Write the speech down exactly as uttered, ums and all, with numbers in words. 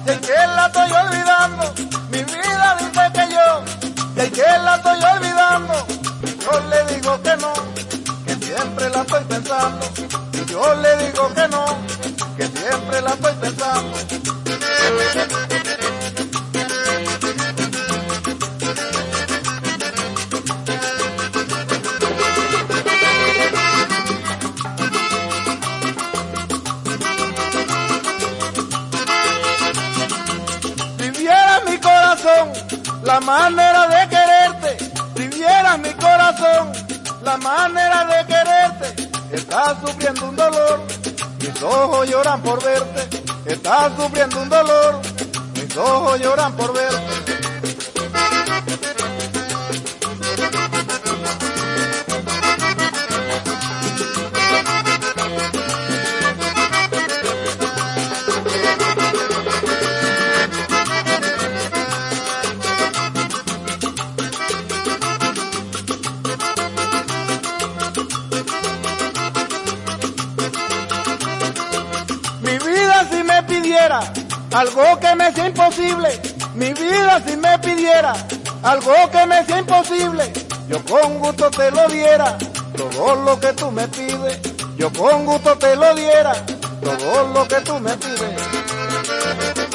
de que la estoy olvidando, mi vida dice que yo, de que la estoy olvidando, y yo le digo que no, que siempre la estoy pensando, y yo le digo que no, que siempre la estoy pensando. La manera de quererte, si vieras mi corazón, la manera de quererte, estás sufriendo un dolor, mis ojos lloran por verte, estás sufriendo un dolor, mis ojos lloran por verte. Algo que me sea imposible, mi vida si me pidiera algo que me sea imposible, yo con gusto te lo diera, todo lo que tú me pides, yo con gusto te lo diera, todo lo que tú me pides.